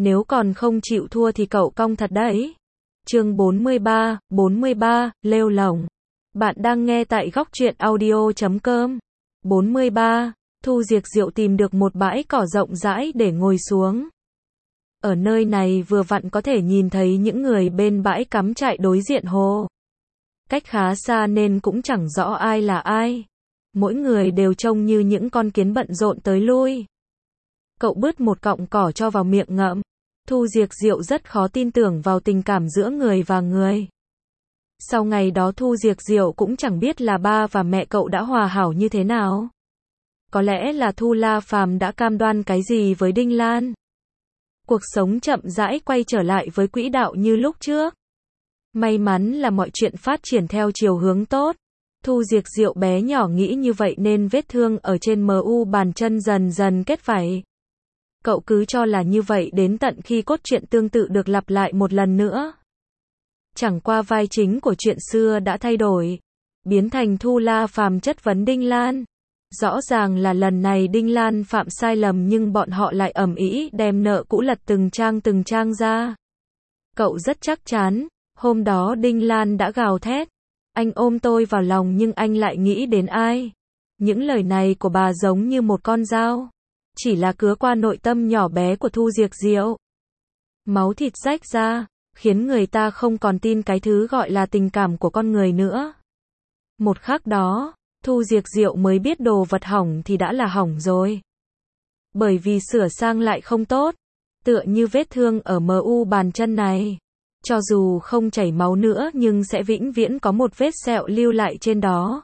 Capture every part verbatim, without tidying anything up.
Nếu còn không chịu thua thì cậu cong thật đấy. Chương bốn mươi ba, bốn mươi ba, lêu lổng. Bạn đang nghe tại góc truyện audio chấm com. bốn mươi ba. Thu Diệc Diệu tìm được một bãi cỏ rộng rãi để ngồi xuống. Ở nơi này vừa vặn có thể nhìn thấy những người bên bãi cắm trại đối diện hồ. Cách khá xa nên cũng chẳng rõ ai là ai. Mỗi người đều trông như những con kiến bận rộn tới lui. Cậu bứt một cọng cỏ cho vào miệng ngậm. Thu Diệc Diệu rất khó tin tưởng vào tình cảm giữa người và người. Sau ngày đó Thu Diệc Diệu cũng chẳng biết là ba và mẹ cậu đã hòa hảo như thế nào. Có lẽ là Thu La Phàm đã cam đoan cái gì với Đinh Lan. Cuộc sống chậm rãi quay trở lại với quỹ đạo như lúc trước. May mắn là mọi chuyện phát triển theo chiều hướng tốt. Thu Diệc Diệu bé nhỏ nghĩ như vậy nên vết thương ở trên mờ u bàn chân dần dần kết vảy. Cậu cứ cho là như vậy đến tận khi cốt truyện tương tự được lặp lại một lần nữa. Chẳng qua vai chính của chuyện xưa đã thay đổi, biến thành Thu La Phàm chất vấn Đinh Lan. Rõ ràng là lần này Đinh Lan phạm sai lầm nhưng bọn họ lại ầm ĩ đem nợ cũ lật từng trang từng trang ra. Cậu rất chắc chắn, hôm đó Đinh Lan đã gào thét. Anh ôm tôi vào lòng nhưng anh lại nghĩ đến ai? Những lời này của bà giống như một con dao. Chỉ là cứa qua nội tâm nhỏ bé của Thu Diệc Diệu. Máu thịt rách ra, khiến người ta không còn tin cái thứ gọi là tình cảm của con người nữa. Một khắc đó, Thu Diệc Diệu mới biết đồ vật hỏng thì đã là hỏng rồi. Bởi vì sửa sang lại không tốt, tựa như vết thương ở mờ u bàn chân này. Cho dù không chảy máu nữa nhưng sẽ vĩnh viễn có một vết sẹo lưu lại trên đó.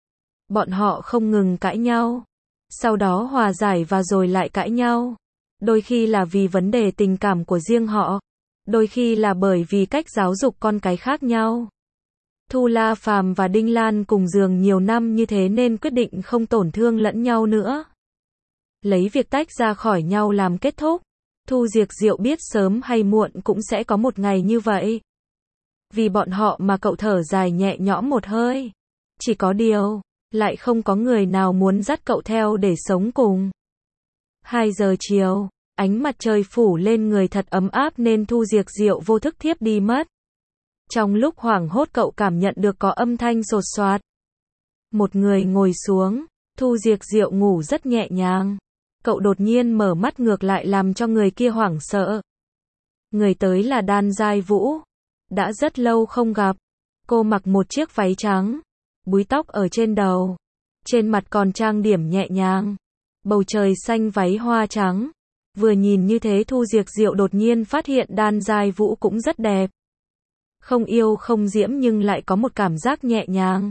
Bọn họ không ngừng cãi nhau. Sau đó hòa giải và rồi lại cãi nhau. Đôi khi là vì vấn đề tình cảm của riêng họ. Đôi khi là bởi vì cách giáo dục con cái khác nhau. Thu La Phàm và Đinh Lan cùng giường nhiều năm như thế nên quyết định không tổn thương lẫn nhau nữa. Lấy việc tách ra khỏi nhau làm kết thúc. Thu Diệc Diệu biết sớm hay muộn cũng sẽ có một ngày như vậy. Vì bọn họ mà cậu thở dài nhẹ nhõm một hơi. Chỉ có điều, lại không có người nào muốn dắt cậu theo để sống cùng. Hai giờ chiều, ánh mặt trời phủ lên người thật ấm áp nên Thu Diệc Diệu vô thức thiếp đi mất. Trong lúc hoảng hốt cậu cảm nhận được có âm thanh sột soạt. Một người ngồi xuống, Thu Diệc Diệu ngủ rất nhẹ nhàng. Cậu đột nhiên mở mắt ngược lại làm cho người kia hoảng sợ. Người tới là Đan Giai Vũ. Đã rất lâu không gặp. Cô mặc một chiếc váy trắng, búi tóc ở trên đầu. Trên mặt còn trang điểm nhẹ nhàng. Bầu trời xanh váy hoa trắng. Vừa nhìn như thế Thu Diệc Diệu đột nhiên phát hiện Đan Giai Vũ cũng rất đẹp. Không yêu không diễm nhưng lại có một cảm giác nhẹ nhàng.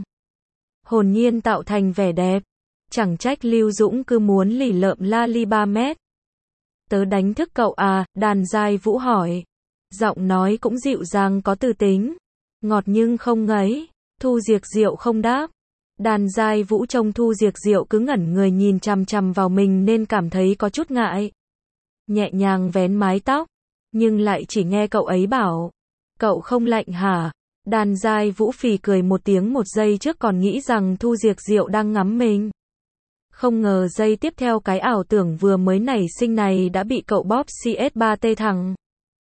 Hồn nhiên tạo thành vẻ đẹp. Chẳng trách Lưu Dũng cứ muốn lì lợm la li ba mét. Tớ đánh thức cậu à, Đan Giai Vũ hỏi. Giọng nói cũng dịu dàng có tư tính. Ngọt nhưng không ngấy. Thu Diệc Diệu không đáp. Đan Giai Vũ trông Thu Diệc Diệu cứ ngẩn người nhìn chằm chằm vào mình nên cảm thấy có chút ngại. Nhẹ nhàng vén mái tóc. Nhưng lại chỉ nghe cậu ấy bảo. Cậu không lạnh hả? Đan Giai Vũ phì cười một tiếng một giây trước còn nghĩ rằng Thu Diệc Diệu đang ngắm mình. Không ngờ giây tiếp theo cái ảo tưởng vừa mới nảy sinh này đã bị cậu bóp xê ét ba tê thẳng.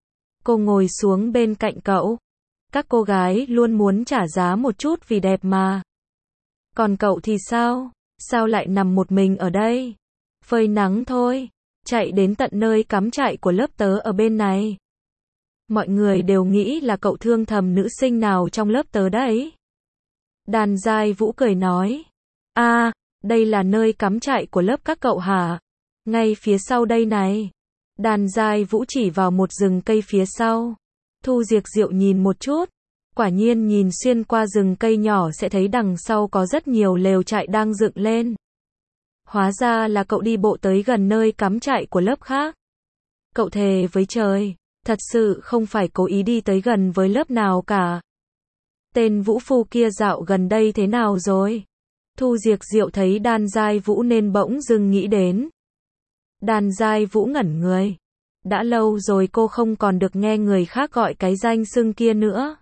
Cô ngồi xuống bên cạnh cậu. Các cô gái luôn muốn trả giá một chút vì đẹp mà. Còn cậu thì sao? Sao lại nằm một mình ở đây? Phơi nắng thôi. Chạy đến tận nơi cắm trại của lớp tớ ở bên này. Mọi người đều nghĩ là cậu thương thầm nữ sinh nào trong lớp tớ đấy. Đan Giai Vũ cười nói. À, đây là nơi cắm trại của lớp các cậu hả? Ngay phía sau đây này. Đan Giai Vũ chỉ vào một rừng cây phía sau. Thu Diệc Diệu nhìn một chút. Quả nhiên nhìn xuyên qua rừng cây nhỏ sẽ thấy đằng sau có rất nhiều lều trại đang dựng lên. Hóa ra là cậu đi bộ tới gần nơi cắm trại của lớp khác. Cậu thề với trời, thật sự không phải cố ý đi tới gần với lớp nào cả. Tên Vũ Phu kia dạo gần đây thế nào rồi? Thu Diệc Diệu thấy Đan Giai Vũ nên bỗng dưng nghĩ đến. Đan Giai Vũ ngẩn người. Đã lâu rồi cô không còn được nghe người khác gọi cái danh xưng kia nữa.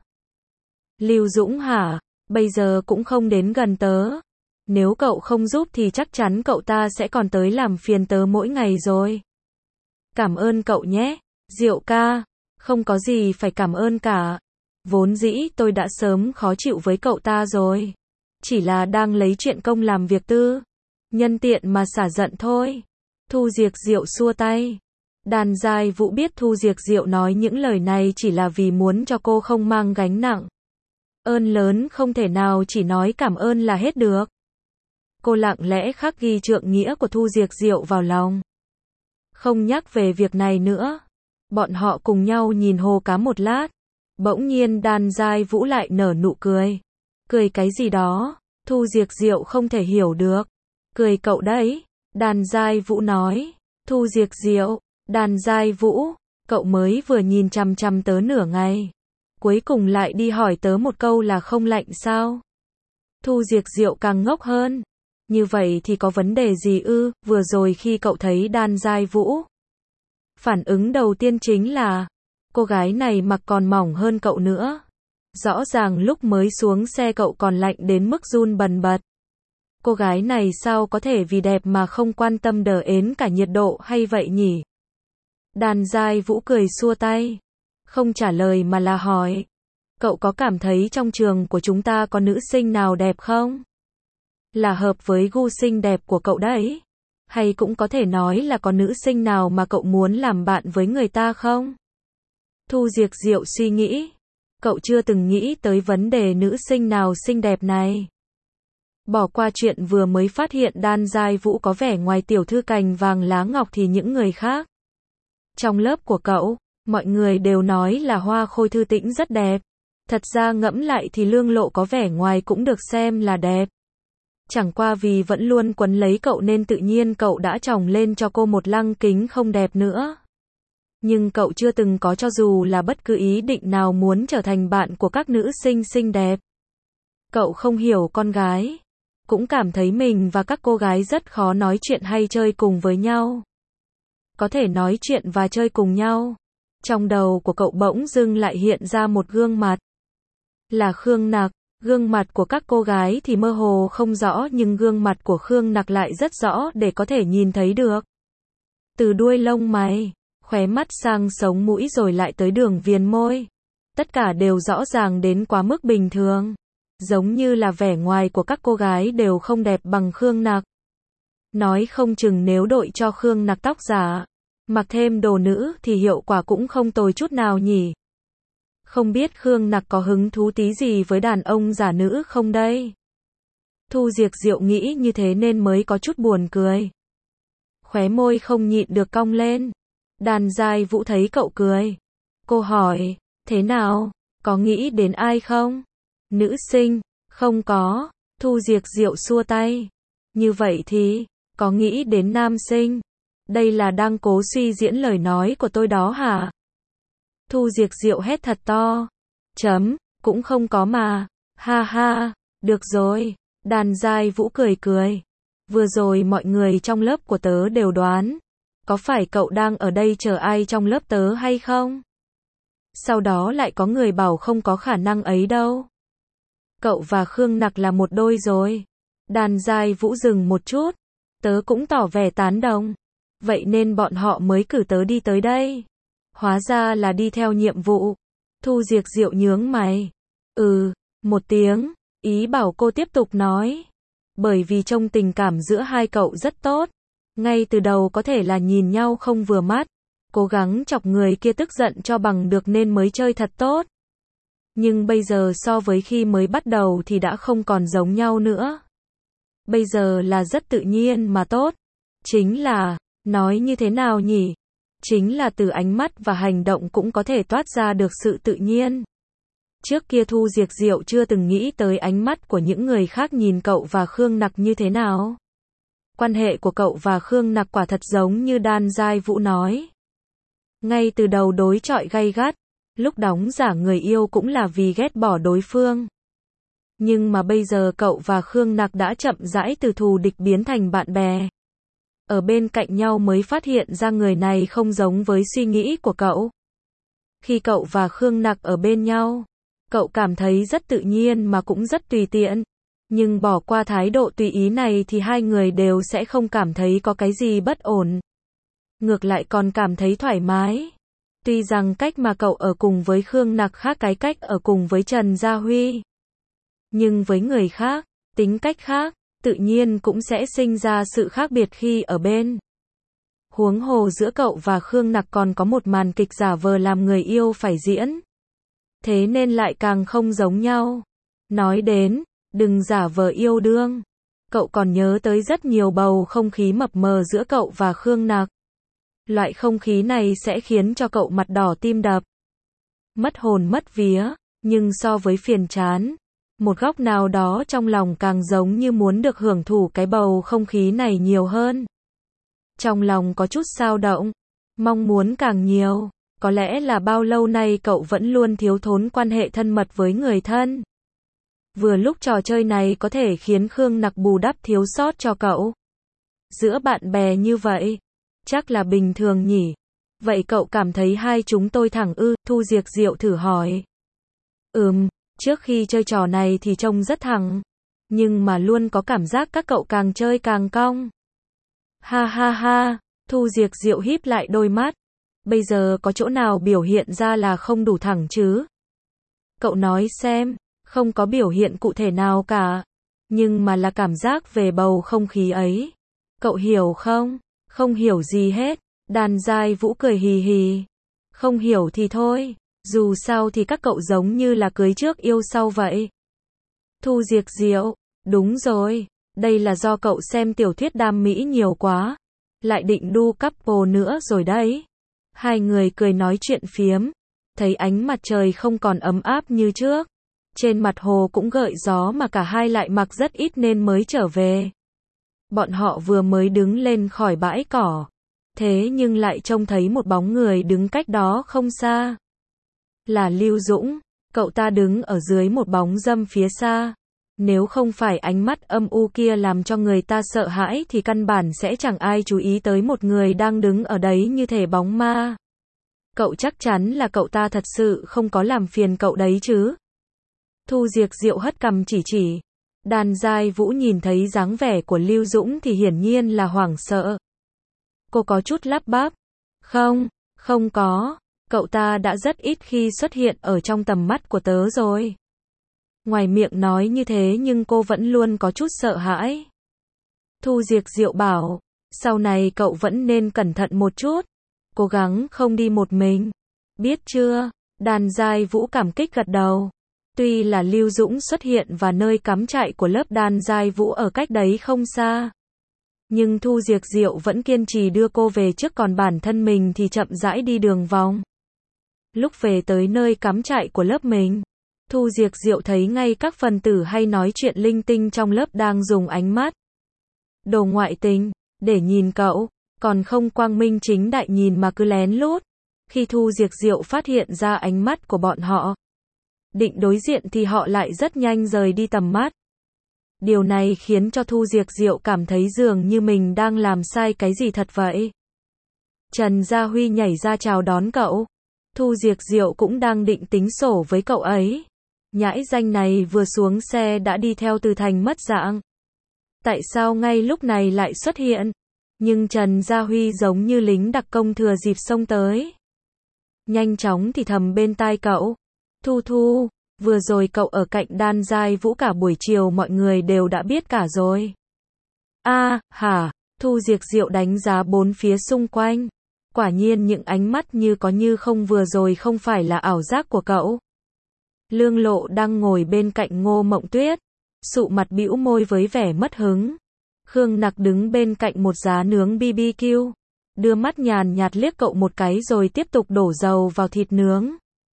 Lưu Dũng hả? Bây giờ cũng không đến gần tớ. Nếu cậu không giúp thì chắc chắn cậu ta sẽ còn tới làm phiền tớ mỗi ngày rồi. Cảm ơn cậu nhé. Diệu ca, không có gì phải cảm ơn cả. Vốn dĩ tôi đã sớm khó chịu với cậu ta rồi. Chỉ là đang lấy chuyện công làm việc tư. Nhân tiện mà xả giận thôi. Thu Diệc Diệu xua tay. Đàn Giai Vũ biết Thu Diệc Diệu nói những lời này chỉ là vì muốn cho cô không mang gánh nặng. Ơn lớn không thể nào chỉ nói cảm ơn là hết được. Cô lặng lẽ khắc ghi trượng nghĩa của Thu Diệc Diệu vào lòng. Không nhắc về việc này nữa. Bọn họ cùng nhau nhìn hồ cá một lát. Bỗng nhiên Đàn Giai Vũ lại nở nụ cười. Cười cái gì đó? Thu Diệc Diệu không thể hiểu được. Cười cậu đấy. Đàn Giai Vũ nói. Thu Diệc Diệu, Đàn Giai Vũ, cậu mới vừa nhìn chằm chằm tớ nửa ngày. Cuối cùng lại đi hỏi tớ một câu là không lạnh sao? Thu Diệc Diệu càng ngốc hơn. Như vậy thì có vấn đề gì ư? Vừa rồi khi cậu thấy Đàn Giai Vũ, phản ứng đầu tiên chính là cô gái này mặc còn mỏng hơn cậu nữa. Rõ ràng lúc mới xuống xe cậu còn lạnh đến mức run bần bật. Cô gái này sao có thể vì đẹp mà không quan tâm đờ ến cả nhiệt độ hay vậy nhỉ? Đàn Giai Vũ cười xua tay. Không trả lời mà là hỏi. Cậu có cảm thấy trong trường của chúng ta có nữ sinh nào đẹp không? Là hợp với gu xinh đẹp của cậu đấy. Hay cũng có thể nói là có nữ sinh nào mà cậu muốn làm bạn với người ta không? Thu Diệc Diệu suy nghĩ. Cậu chưa từng nghĩ tới vấn đề nữ sinh nào xinh đẹp này. Bỏ qua chuyện vừa mới phát hiện Đan Giai Vũ có vẻ ngoài tiểu thư cành vàng lá ngọc thì những người khác. Trong lớp của cậu, mọi người đều nói là Hoa Khôi Thư Tĩnh rất đẹp. Thật ra ngẫm lại thì Lương Lộ có vẻ ngoài cũng được xem là đẹp. Chẳng qua vì vẫn luôn quấn lấy cậu nên tự nhiên cậu đã chồng lên cho cô một lăng kính không đẹp nữa. Nhưng cậu chưa từng có cho dù là bất cứ ý định nào muốn trở thành bạn của các nữ sinh xinh đẹp. Cậu không hiểu con gái. Cũng cảm thấy mình và các cô gái rất khó nói chuyện hay chơi cùng với nhau. Có thể nói chuyện và chơi cùng nhau. Trong đầu của cậu bỗng dưng lại hiện ra một gương mặt. Là Khương Nặc. Gương mặt của các cô gái thì mơ hồ không rõ nhưng gương mặt của Khương Nặc lại rất rõ để có thể nhìn thấy được. Từ đuôi lông mày, khóe mắt sang sống mũi rồi lại tới đường viền môi. Tất cả đều rõ ràng đến quá mức bình thường. Giống như là vẻ ngoài của các cô gái đều không đẹp bằng Khương Nặc. Nói không chừng nếu đội cho Khương Nặc tóc giả, mặc thêm đồ nữ thì hiệu quả cũng không tồi chút nào nhỉ. Không biết Khương Nặc có hứng thú tí gì với đàn ông giả nữ không đây? Thu Diệc Diệu nghĩ như thế nên mới có chút buồn cười. Khóe môi không nhịn được cong lên. Đàn Giai Vũ thấy cậu cười. Cô hỏi, thế nào, có nghĩ đến ai không? Nữ sinh, không có. Thu Diệc Diệu xua tay. Như vậy thì, có nghĩ đến nam sinh? Đây là đang cố suy diễn lời nói của tôi đó hả? Thu Diệc Diệu hét thật to. Chấm, cũng không có mà. Ha ha, được rồi. Đàn Giai Vũ cười cười. Vừa rồi mọi người trong lớp của tớ đều đoán. Có phải cậu đang ở đây chờ ai trong lớp tớ hay không? Sau đó lại có người bảo không có khả năng ấy đâu. Cậu và Khương Nặc là một đôi rồi. Đàn Giai Vũ dừng một chút. Tớ cũng tỏ vẻ tán đồng. Vậy nên bọn họ mới cử tớ đi tới đây. Hóa ra là đi theo nhiệm vụ. Thu Diệc Diệu nhướng mày. Ừ, một tiếng. Ý bảo cô tiếp tục nói. Bởi vì trông tình cảm giữa hai cậu rất tốt. Ngay từ đầu có thể là nhìn nhau không vừa mắt. Cố gắng chọc người kia tức giận cho bằng được nên mới chơi thật tốt. Nhưng bây giờ so với khi mới bắt đầu thì đã không còn giống nhau nữa. Bây giờ là rất tự nhiên mà tốt. Chính là, nói như thế nào nhỉ? Chính là từ ánh mắt và hành động cũng có thể toát ra được sự tự nhiên. Trước kia Thu Diệc Diệu chưa từng nghĩ tới ánh mắt của những người khác nhìn cậu và Khương Nặc như thế nào. Quan hệ của cậu và Khương Nặc quả thật giống như Đan Giai Vũ nói. Ngay từ đầu đối chọi gay gắt, lúc đóng giả người yêu cũng là vì ghét bỏ đối phương. Nhưng mà bây giờ cậu và Khương Nặc đã chậm rãi từ thù địch biến thành bạn bè. Ở bên cạnh nhau mới phát hiện ra người này không giống với suy nghĩ của cậu. Khi cậu và Khương Nặc ở bên nhau, cậu cảm thấy rất tự nhiên mà cũng rất tùy tiện. Nhưng bỏ qua thái độ tùy ý này thì hai người đều sẽ không cảm thấy có cái gì bất ổn. Ngược lại còn cảm thấy thoải mái. Tuy rằng cách mà cậu ở cùng với Khương Nặc khác cái cách ở cùng với Trần Gia Huy. Nhưng với người khác, tính cách khác, tự nhiên cũng sẽ sinh ra sự khác biệt khi ở bên. Huống hồ giữa cậu và Khương Nặc còn có một màn kịch giả vờ làm người yêu phải diễn. Thế nên lại càng không giống nhau. Nói đến, đừng giả vờ yêu đương. Cậu còn nhớ tới rất nhiều bầu không khí mập mờ giữa cậu và Khương Nặc. Loại không khí này sẽ khiến cho cậu mặt đỏ tim đập. Mất hồn mất vía, nhưng so với phiền chán, một góc nào đó trong lòng càng giống như muốn được hưởng thụ cái bầu không khí này nhiều hơn. Trong lòng có chút xao động, mong muốn càng nhiều, có lẽ là bao lâu nay cậu vẫn luôn thiếu thốn quan hệ thân mật với người thân. Vừa lúc trò chơi này có thể khiến Khương Nặc bù đắp thiếu sót cho cậu. Giữa bạn bè như vậy, chắc là bình thường nhỉ. Vậy cậu cảm thấy hai chúng tôi thẳng ư? Thu Diệc Diệu thử hỏi. Ừm, trước khi chơi trò này thì trông rất thẳng. Nhưng mà luôn có cảm giác các cậu càng chơi càng cong. Ha ha ha, Thu Diệc Diệu híp lại đôi mắt. Bây giờ có chỗ nào biểu hiện ra là không đủ thẳng chứ? Cậu nói xem, không có biểu hiện cụ thể nào cả. Nhưng mà là cảm giác về bầu không khí ấy. Cậu hiểu không? Không hiểu gì hết. Đàn Giai Vũ cười hì hì. Không hiểu thì thôi. Dù sao thì các cậu giống như là cưới trước yêu sau vậy. Thu Diệc Diệu, đúng rồi. Đây là do cậu xem tiểu thuyết đam mỹ nhiều quá. Lại định đu couple nữa rồi đấy. Hai người cười nói chuyện phiếm. Thấy ánh mặt trời không còn ấm áp như trước. Trên mặt hồ cũng gợi gió mà cả hai lại mặc rất ít nên mới trở về. Bọn họ vừa mới đứng lên khỏi bãi cỏ. Thế nhưng lại trông thấy một bóng người đứng cách đó không xa. Là Lưu Dũng, cậu ta đứng ở dưới một bóng râm phía xa. Nếu không phải ánh mắt âm u kia làm cho người ta sợ hãi thì căn bản sẽ chẳng ai chú ý tới một người đang đứng ở đấy như thể bóng ma. Cậu chắc chắn là cậu ta thật sự không có làm phiền cậu đấy chứ? Thu Diệc Diệu hất cằm chỉ chỉ. Đàn Giai Vũ nhìn thấy dáng vẻ của Lưu Dũng thì hiển nhiên là hoảng sợ. Cô có chút lắp bắp. Không, không có. Cậu ta đã rất ít khi xuất hiện ở trong tầm mắt của tớ rồi. Ngoài miệng nói như thế nhưng cô vẫn luôn có chút sợ hãi. Thu Diệc Diệu bảo, sau này cậu vẫn nên cẩn thận một chút. Cố gắng không đi một mình. Biết chưa? Đàn Giai Vũ cảm kích gật đầu. Tuy là Lưu Dũng xuất hiện và nơi cắm trại của lớp Đàn Giai Vũ ở cách đấy không xa. Nhưng Thu Diệc Diệu vẫn kiên trì đưa cô về trước, còn bản thân mình thì chậm rãi đi đường vòng. Lúc về tới nơi cắm trại của lớp mình, Thu Diệc Diệu thấy ngay các phần tử hay nói chuyện linh tinh trong lớp đang dùng ánh mắt đồ ngoại tình để nhìn cậu, còn không quang minh chính đại nhìn mà cứ lén lút. Khi Thu Diệc Diệu phát hiện ra ánh mắt của bọn họ, định đối diện thì họ lại rất nhanh rời đi tầm mắt. Điều này khiến cho Thu Diệc Diệu cảm thấy dường như mình đang làm sai cái gì thật vậy. Trần Gia Huy nhảy ra chào đón cậu. Thu Diệc Diệu cũng đang định tính sổ với cậu ấy. Nhãi danh này vừa xuống xe đã đi theo Từ Thành mất dạng. Tại sao ngay lúc này lại xuất hiện? Nhưng Trần Gia Huy giống như lính đặc công thừa dịp xông tới. Nhanh chóng thì thầm bên tai cậu. Thu Thu, vừa rồi cậu ở cạnh Đan Giai Vũ cả buổi chiều mọi người đều đã biết cả rồi. A, à, hả? Thu Diệc Diệu đánh giá bốn phía xung quanh. Quả nhiên những ánh mắt như có như không vừa rồi không phải là ảo giác của cậu. Lương Lộ đang ngồi bên cạnh Ngô Mộng Tuyết, sụ mặt bĩu môi với vẻ mất hứng. Khương Nặc đứng bên cạnh một giá nướng bê bê quy, đưa mắt nhàn nhạt liếc cậu một cái rồi tiếp tục đổ dầu vào thịt nướng.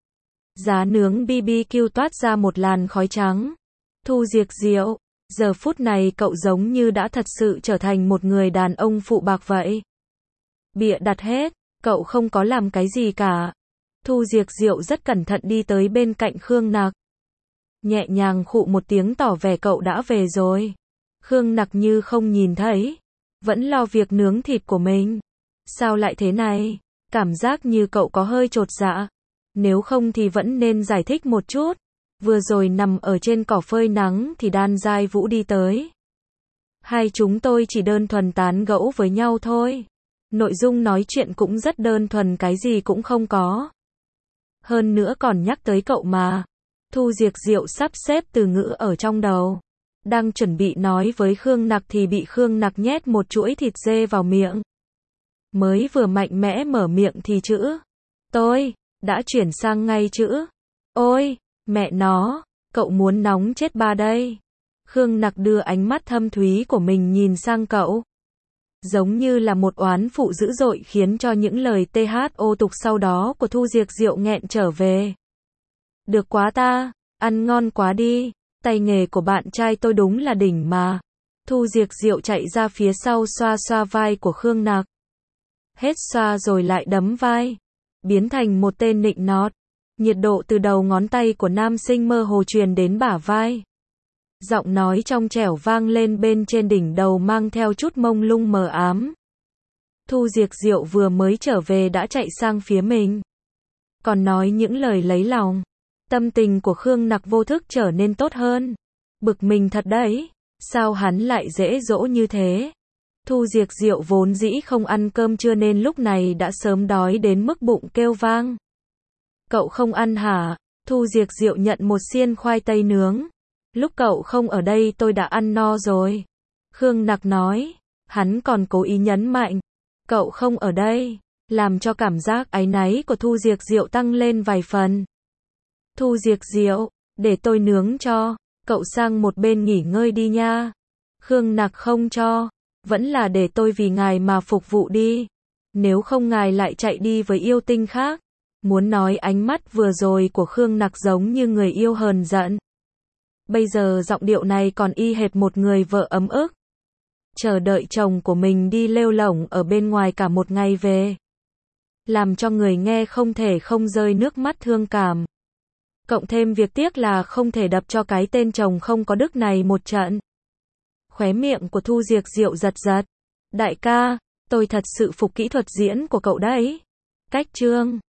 Giá nướng bê bê quy toát ra một làn khói trắng. Thu Diệc Diệu, giờ phút này cậu giống như đã thật sự trở thành một người đàn ông phụ bạc vậy. Bịa đặt hết, cậu không có làm cái gì cả. Thu Diệc Diệu rất cẩn thận đi tới bên cạnh Khương Nặc. Nhẹ nhàng khụ một tiếng tỏ vẻ cậu đã về rồi. Khương Nặc như không nhìn thấy, vẫn lo việc nướng thịt của mình. Sao lại thế này? Cảm giác như cậu có hơi chột dạ. Nếu không thì vẫn nên giải thích một chút. Vừa rồi nằm ở trên cỏ phơi nắng thì Đan Giai Vũ đi tới. Hai chúng tôi chỉ đơn thuần tán gẫu với nhau thôi. Nội dung nói chuyện cũng rất đơn thuần, cái gì cũng không có. Hơn nữa còn nhắc tới cậu mà. Thu Diệc Diệu sắp xếp từ ngữ ở trong đầu. Đang chuẩn bị nói với Khương Nặc thì bị Khương Nặc nhét một chuỗi thịt dê vào miệng. Mới vừa mạnh mẽ mở miệng thì chữ tôi đã chuyển sang ngay chữ ôi, mẹ nó, cậu muốn nóng chết ba đây. Khương Nặc đưa ánh mắt thâm thúy của mình nhìn sang cậu. Giống như là một oán phụ dữ dội khiến cho những lời tê hát ô tục sau đó của Thu Diệc Diệu nghẹn trở về. Được quá ta, ăn ngon quá đi, tay nghề của bạn trai tôi đúng là đỉnh mà. Thu Diệc Diệu chạy ra phía sau xoa xoa vai của Khương Nặc. Hết xoa rồi lại đấm vai. Biến thành một tên nịnh nọt. Nhiệt độ từ đầu ngón tay của nam sinh mơ hồ truyền đến bả vai. Giọng nói trong trẻo vang lên bên trên đỉnh đầu mang theo chút mông lung mờ ám. Thu Diệc Diệu vừa mới trở về đã chạy sang phía mình. Còn nói những lời lấy lòng. Tâm tình của Khương Nặc vô thức trở nên tốt hơn. Bực mình thật đấy. Sao hắn lại dễ dỗ như thế? Thu Diệc Diệu vốn dĩ không ăn cơm trưa nên lúc này đã sớm đói đến mức bụng kêu vang. Cậu không ăn hả? Thu Diệc Diệu nhận một xiên khoai tây nướng. Lúc cậu không ở đây tôi đã ăn no rồi. Khương Nặc nói. Hắn còn cố ý nhấn mạnh. Cậu không ở đây. Làm cho cảm giác áy náy của Thu Diệc Diệu tăng lên vài phần. Thu Diệc Diệu, để tôi nướng cho. Cậu sang một bên nghỉ ngơi đi nha. Khương Nặc không cho. Vẫn là để tôi vì ngài mà phục vụ đi. Nếu không ngài lại chạy đi với yêu tinh khác. Muốn nói ánh mắt vừa rồi của Khương Nặc giống như người yêu hờn giận. Bây giờ giọng điệu này còn y hệt một người vợ ấm ức. Chờ đợi chồng của mình đi lêu lổng ở bên ngoài cả một ngày về. Làm cho người nghe không thể không rơi nước mắt thương cảm. Cộng thêm việc tiếc là không thể đập cho cái tên chồng không có đức này một trận. Khóe miệng của Thu Diệc Diệu giật giật. Đại ca, tôi thật sự phục kỹ thuật diễn của cậu đấy. Cách chương